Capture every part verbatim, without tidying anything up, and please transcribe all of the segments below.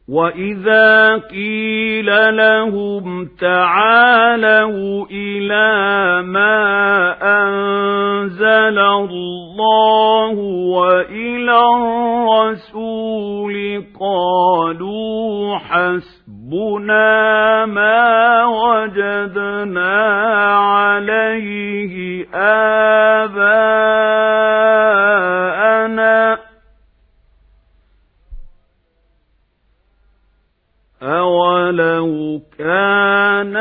وَإِذَا قِيلَ لَهُمْ تَعَالَوْا إِلَى مَا أَنزَلَ اللَّهُ وَإِلَى الرَّسُولِ قَالُوا حَسْبُنَا مَا وَجَدْنَا عَلَيْهِ آبَاءَنَا أَوَلَوْ كَانَ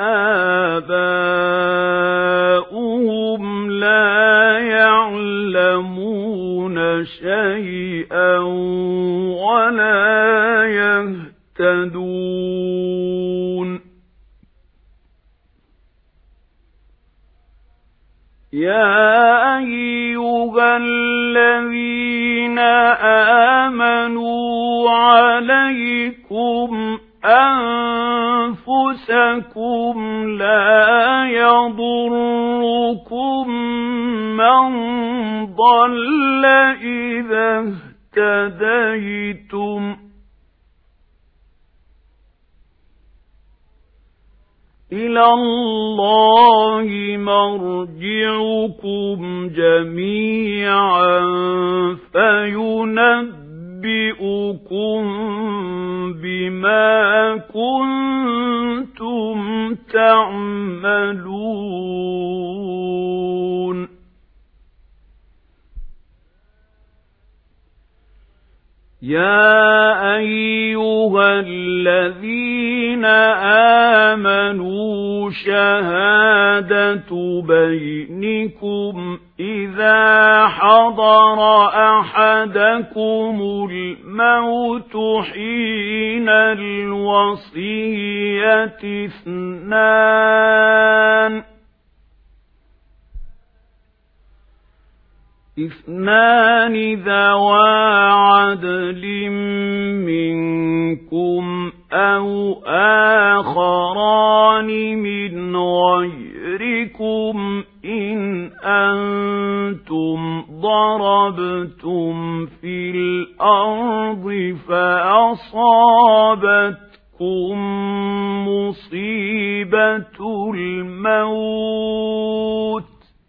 آبَاؤُهُمْ لَا يَعْلَمُونَ شَيْئًا وَلَا يَهْتَدُونَ يَا أَيُّهَا الَّذِينَ آمَنُوا عَلَيْكُمْ أَنفُسَكُمْ لَا يَضُرُّكُمْ مَنْ ضَلَّ إِذَا اهْتَدَيْتُمْ إِلَى اللَّهِ مَرْجِعُكُمْ جَمِيعًا فَيُنَبِّئُكُم بِمَا كُنتُمْ تَعْمَلُونَ يَا أَيُّهَا الَّذِينَ آمَنُوا شَهَادَةُ بَيْنِكُمْ إِذَا حَضَرَ أَحَدَكُمُ الْمَوْتُ حِينَ الْوَصِيَّةِ اثْنَانِ اثْنَانِ ذَوَا عَدْلٍ مِّنكُمْ أَوْ آخَرَانِ مِنْ غَيْرِكُمْ إِنْ أَنْتُمْ ضَرَبْتُمْ فِي الْأَرْضِ فَأَصَابَتْكُمْ مُصِيبَةُ الْمَوْتِ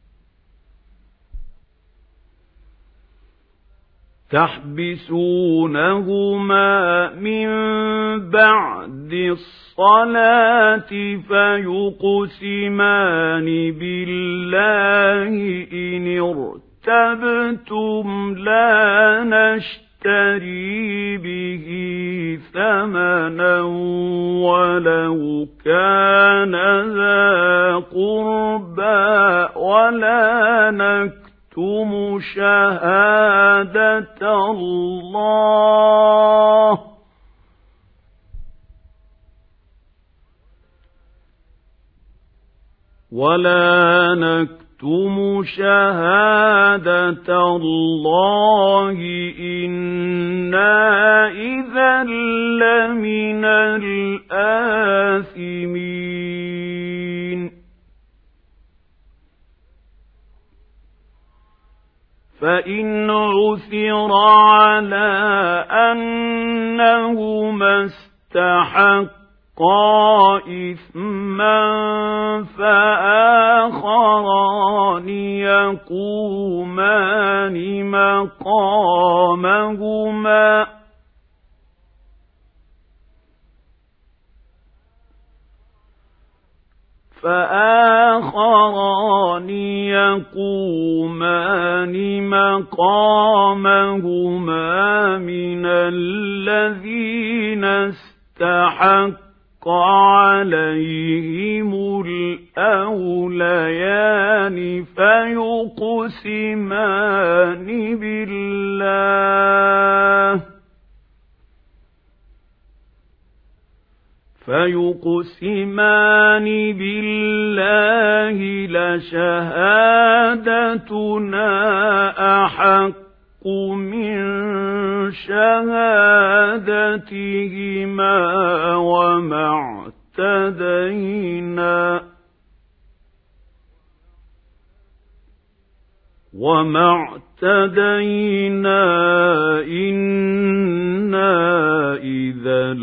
تحبسونهما من بعد الصلاة فيقسمان بالله إن ارتبتم لا نشتري به ثمنا ولو كان ذا قربى ولا نكتم تُمُ شَهَادَةَ اللَّهِ وَلَا نَكْتُمُ شَهَادَةَ اللَّهِ إِنَّا إِذًا لَّمِنَ الْآثِمِينَ فَإِنْ عُثِرَ عَلَى أَنَّهُمَا اسْتَحَقَّا إِثْمًا فَآخَرَانِ يَقُومَانِ مَقَامَهُمَا فآخران يقومان مقامهما من الذين استحق عليهم الأوليان فيقسمان بالله فيقسمان بالله لشهادتنا أحق من شهادتهما وما اعتدينا وما اعتدينا إنا إذا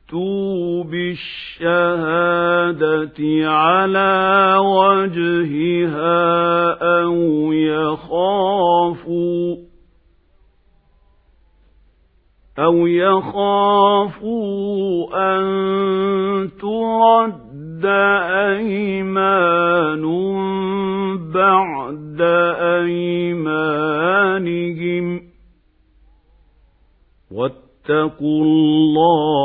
يأتوا بالشهادة على وجهها أو يخافوا أو يخافوا أن ترد أيمان بعد أيمانهم واتقوا الله